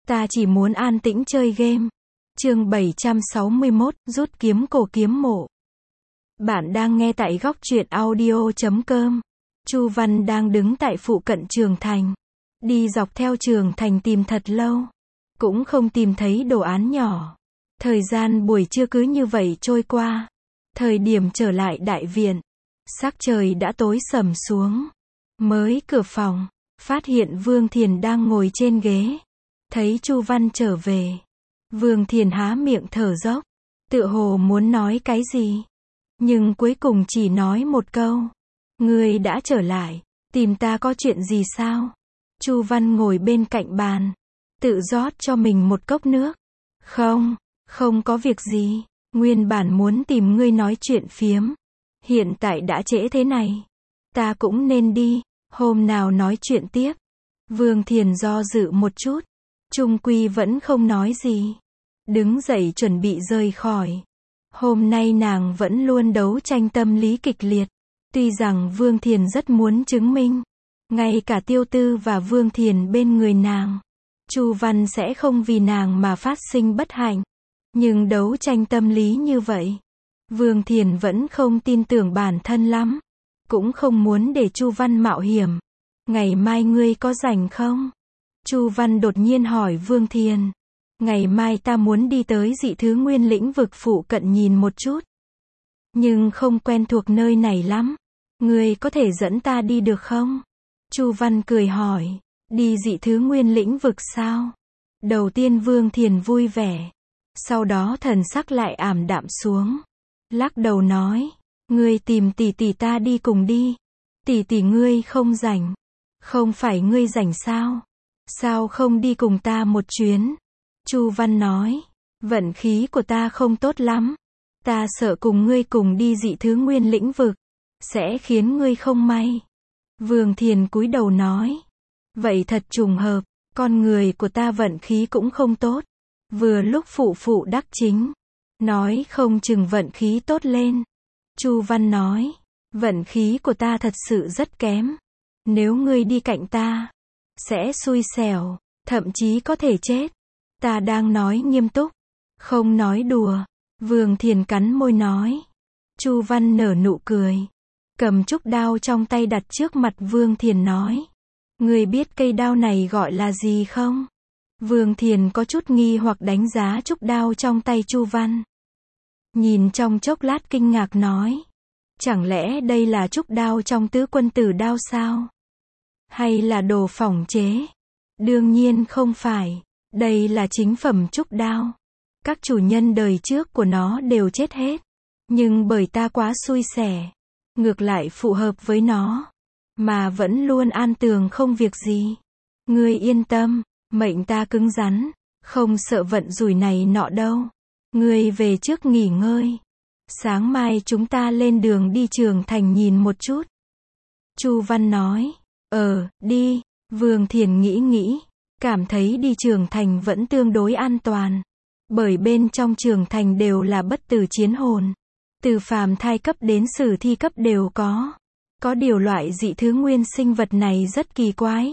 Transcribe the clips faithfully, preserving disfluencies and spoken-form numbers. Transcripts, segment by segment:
Ta chỉ muốn an tĩnh chơi game. Chương bảy trăm sáu mươi mốt, rút kiếm cổ kiếm mộ. Bạn đang nghe tại góc truyện audio chấm com. Chu Văn đang đứng tại phụ cận Trường Thành. Đi dọc theo Trường Thành tìm thật lâu. Cũng không tìm thấy đồ án nhỏ. Thời gian buổi trưa cứ như vậy trôi qua. Thời điểm trở lại đại viện. Sắc trời đã tối sầm xuống. Mới cửa phòng, phát hiện Vương Thiền đang ngồi trên ghế. Thấy Chu Văn trở về. Vương Thiền há miệng thở dốc. Tựa hồ muốn nói cái gì. Nhưng cuối cùng chỉ nói một câu. Ngươi đã trở lại. Tìm ta có chuyện gì sao? Chu Văn ngồi bên cạnh bàn. Tự rót cho mình một cốc nước. Không, không có việc gì. Nguyên bản muốn tìm ngươi nói chuyện phiếm. Hiện tại đã trễ thế này. Ta cũng nên đi. Hôm nào nói chuyện tiếp. Vương Thiền do dự một chút. Trung quy vẫn không nói gì. Đứng dậy chuẩn bị rời khỏi. Hôm nay nàng vẫn luôn đấu tranh tâm lý kịch liệt. Tuy rằng Vương Thiền rất muốn chứng minh. Ngay cả Tiêu Tư và Vương Thiền bên người nàng. Chu Văn sẽ không vì nàng mà phát sinh bất hạnh. Nhưng đấu tranh tâm lý như vậy. Vương Thiền vẫn không tin tưởng bản thân lắm. Cũng không muốn để Chu Văn mạo hiểm. Ngày mai ngươi có rảnh không? Chu Văn đột nhiên hỏi Vương Thiền. Ngày mai ta muốn đi tới dị thứ nguyên lĩnh vực phụ cận nhìn một chút. Nhưng không quen thuộc nơi này lắm. Ngươi có thể dẫn ta đi được không? Chu Văn cười hỏi. Đi dị thứ nguyên lĩnh vực sao? Đầu tiên Vương Thiền vui vẻ. Sau đó thần sắc lại ảm đạm xuống. Lắc đầu nói. Ngươi tìm tỷ tỷ ta đi cùng đi. Tỷ tỷ ngươi không rảnh. Không phải ngươi rảnh sao? Sao không đi cùng ta một chuyến? Chu Văn nói. Vận khí của ta không tốt lắm. Ta sợ cùng ngươi cùng đi dị thứ nguyên lĩnh vực. Sẽ khiến ngươi không may. Vương Thiền cúi đầu nói. Vậy thật trùng hợp. Con người của ta vận khí cũng không tốt. Vừa lúc phụ phụ đắc chính. Nói không chừng vận khí tốt lên. Chu Văn nói. Vận khí của ta thật sự rất kém. Nếu ngươi đi cạnh ta. Sẽ xui xẻo. Thậm chí có thể chết. Ta đang nói nghiêm túc. Không nói đùa. Vương Thiền cắn môi nói. Chu Văn nở nụ cười. Cầm trúc đao trong tay đặt trước mặt Vương Thiền nói. Ngươi biết cây đao này gọi là gì không? Vương Thiền có chút nghi hoặc đánh giá trúc đao trong tay Chu Văn. Nhìn trong chốc lát kinh ngạc nói. Chẳng lẽ đây là trúc đao trong tứ quân tử đao sao? Hay là đồ phỏng chế? Đương nhiên không phải. Đây là chính phẩm trúc đao. Các chủ nhân đời trước của nó đều chết hết. Nhưng bởi ta quá xui xẻ. Ngược lại phù hợp với nó. Mà vẫn luôn an tường không việc gì. Ngươi yên tâm. Mệnh ta cứng rắn. Không sợ vận rủi này nọ đâu. Ngươi về trước nghỉ ngơi. Sáng mai chúng ta lên đường đi Trường Thành nhìn một chút. Chu Văn nói. Ờ, đi. Vương Thiền nghĩ nghĩ. Cảm thấy đi Trường Thành vẫn tương đối an toàn. Bởi bên trong Trường Thành đều là bất tử chiến hồn. Từ phàm thai cấp đến sử thi cấp đều có. Có điều loại dị thứ nguyên sinh vật này rất kỳ quái.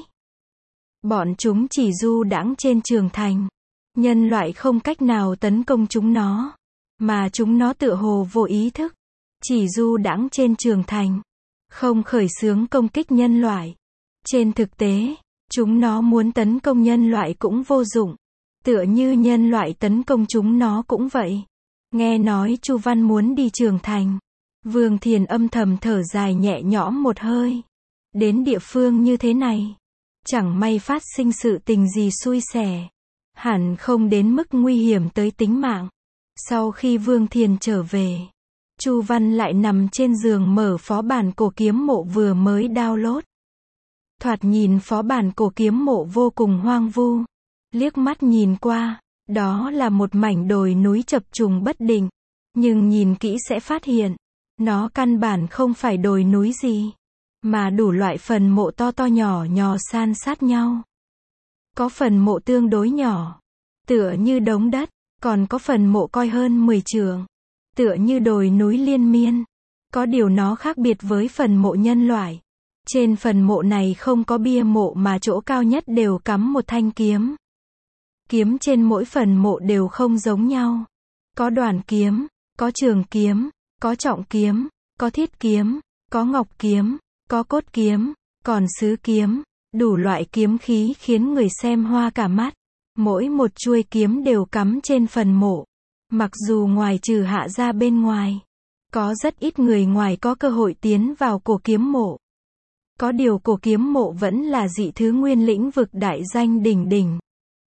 Bọn chúng chỉ du đãng trên Trường Thành. Nhân loại không cách nào tấn công chúng nó. Mà chúng nó tựa hồ vô ý thức. Chỉ du đãng trên Trường Thành. Không khởi xướng công kích nhân loại. Trên thực tế, chúng nó muốn tấn công nhân loại cũng vô dụng. Tựa như nhân loại tấn công chúng nó cũng vậy. Nghe nói Chu Văn muốn đi Trường Thành. Vương Thiền âm thầm thở dài nhẹ nhõm một hơi. Đến địa phương như thế này. Chẳng may phát sinh sự tình gì xui xẻ. Hẳn không đến mức nguy hiểm tới tính mạng. Sau khi Vương Thiền trở về. Chu Văn lại nằm trên giường mở phó bản cổ kiếm mộ vừa mới download. Thoạt nhìn phó bản cổ kiếm mộ vô cùng hoang vu. Liếc mắt nhìn qua. Đó là một mảnh đồi núi chập trùng bất định. Nhưng nhìn kỹ sẽ phát hiện. Nó căn bản không phải đồi núi gì. Mà đủ loại phần mộ to to nhỏ nhỏ san sát nhau. Có phần mộ tương đối nhỏ. Tựa như đống đất. Còn có phần mộ coi hơn mười trượng. Tựa như đồi núi liên miên. Có điều nó khác biệt với phần mộ nhân loại. Trên phần mộ này không có bia mộ mà chỗ cao nhất đều cắm một thanh kiếm. Kiếm trên mỗi phần mộ đều không giống nhau. Có đoàn kiếm, có trường kiếm, có trọng kiếm, có thiết kiếm, có ngọc kiếm, có cốt kiếm, còn sứ kiếm, đủ loại kiếm khí khiến người xem hoa cả mắt. Mỗi một chuôi kiếm đều cắm trên phần mộ. Mặc dù ngoài trừ Hạ gia bên ngoài, có rất ít người ngoài có cơ hội tiến vào cổ kiếm mộ. Có điều cổ kiếm mộ vẫn là dị thứ nguyên lĩnh vực đại danh đỉnh đỉnh.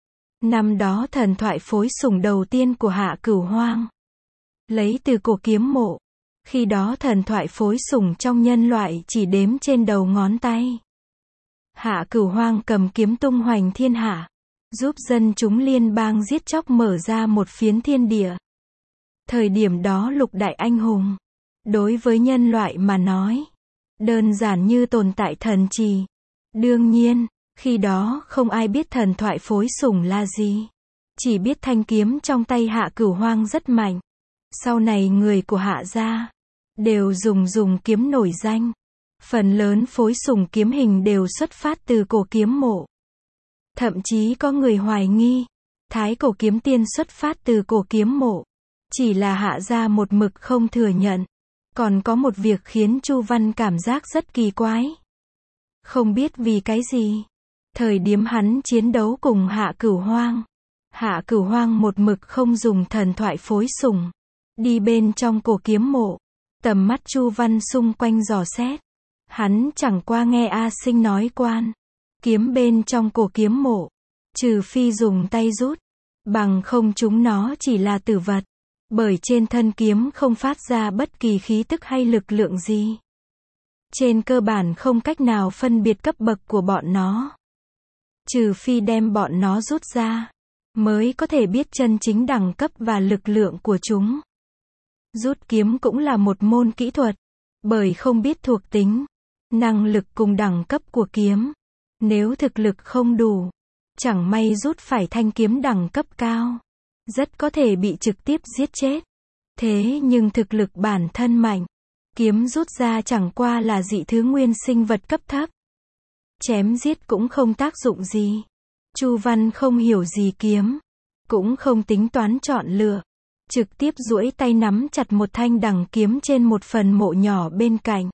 Năm đó thần thoại phối sủng đầu tiên của Hạ Cửu Hoang lấy từ cổ kiếm mộ. Khi đó thần thoại phối sủng trong nhân loại chỉ đếm trên đầu ngón tay. Hạ Cửu Hoang cầm kiếm tung hoành thiên hạ, giúp dân chúng liên bang giết chóc mở ra một phiến thiên địa. Thời điểm đó lục đại anh hùng, đối với nhân loại mà nói, đơn giản như tồn tại thần trì. Đương nhiên, khi đó không ai biết thần thoại phối sủng là gì. Chỉ biết thanh kiếm trong tay Hạ Cửu Hoang rất mạnh. Sau này người của Hạ gia đều dùng dùng kiếm nổi danh. Phần lớn phối sủng kiếm hình đều xuất phát từ cổ kiếm mộ. Thậm chí có người hoài nghi, thái cổ kiếm tiên xuất phát từ cổ kiếm mộ. Chỉ là Hạ gia một mực không thừa nhận. Còn có một việc khiến Chu Văn cảm giác rất kỳ quái. Không biết vì cái gì. Thời điểm hắn chiến đấu cùng Hạ Cửu Hoang, Hạ Cửu Hoang một mực không dùng thần thoại phối sủng. Đi bên trong cổ kiếm mộ. Tầm mắt Chu Văn xung quanh dò xét. Hắn chẳng qua nghe A Sinh nói quan. Kiếm bên trong cổ kiếm mộ, trừ phi dùng tay rút, bằng không chúng nó chỉ là tử vật. Bởi trên thân kiếm không phát ra bất kỳ khí tức hay lực lượng gì. Trên cơ bản không cách nào phân biệt cấp bậc của bọn nó. Trừ phi đem bọn nó rút ra, mới có thể biết chân chính đẳng cấp và lực lượng của chúng. Rút kiếm cũng là một môn kỹ thuật, bởi không biết thuộc tính, năng lực cùng đẳng cấp của kiếm. Nếu thực lực không đủ, chẳng may rút phải thanh kiếm đẳng cấp cao, rất có thể bị trực tiếp giết chết. Thế nhưng thực lực bản thân mạnh, kiếm rút ra chẳng qua là dị thứ nguyên sinh vật cấp thấp. Chém giết cũng không tác dụng gì. Chu Văn không hiểu gì kiếm, cũng không tính toán chọn lựa. Trực tiếp duỗi tay nắm chặt một thanh đằng kiếm trên một phần mộ nhỏ bên cạnh.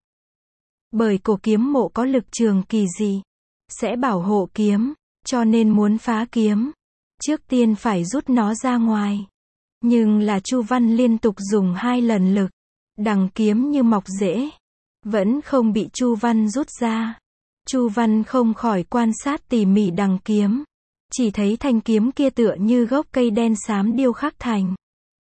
Bởi cổ kiếm mộ có lực trường kỳ dị, sẽ bảo hộ kiếm, cho nên muốn phá kiếm, trước tiên phải rút nó ra ngoài. Nhưng là Chu Văn liên tục dùng hai lần lực, đằng kiếm như mọc rễ, vẫn không bị Chu Văn rút ra. Chu Văn không khỏi quan sát tỉ mỉ đằng kiếm, chỉ thấy thanh kiếm kia tựa như gốc cây đen xám điêu khắc thành.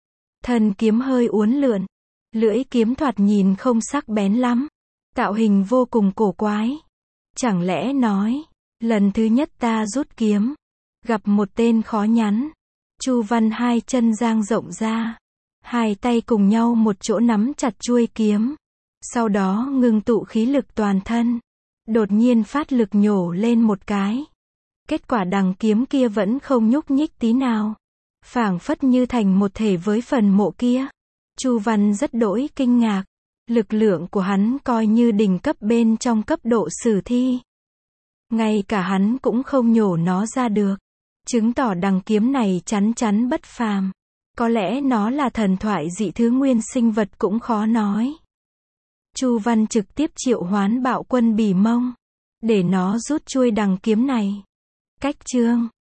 Thân kiếm hơi uốn lượn, lưỡi kiếm thoạt nhìn không sắc bén lắm, tạo hình vô cùng cổ quái. Chẳng lẽ nói, lần thứ nhất ta rút kiếm, gặp một tên khó nhắn. Chu Văn hai chân dang rộng ra, hai tay cùng nhau một chỗ nắm chặt chuôi kiếm, sau đó ngưng tụ khí lực toàn thân, đột nhiên phát lực nhổ lên một cái. Kết quả đằng kiếm kia vẫn không nhúc nhích tí nào, phảng phất như thành một thể với phần mộ kia. Chu Văn rất đỗi kinh ngạc, lực lượng của hắn coi như đỉnh cấp bên trong cấp độ sử thi. Ngay cả hắn cũng không nhổ nó ra được, chứng tỏ đằng kiếm này chắn chắn bất phàm. Có lẽ nó là thần thoại dị thứ nguyên sinh vật cũng khó nói. Chu Văn trực tiếp triệu hoán bạo quân Bỉ Mông, để nó rút chuôi đằng kiếm này. Cách chương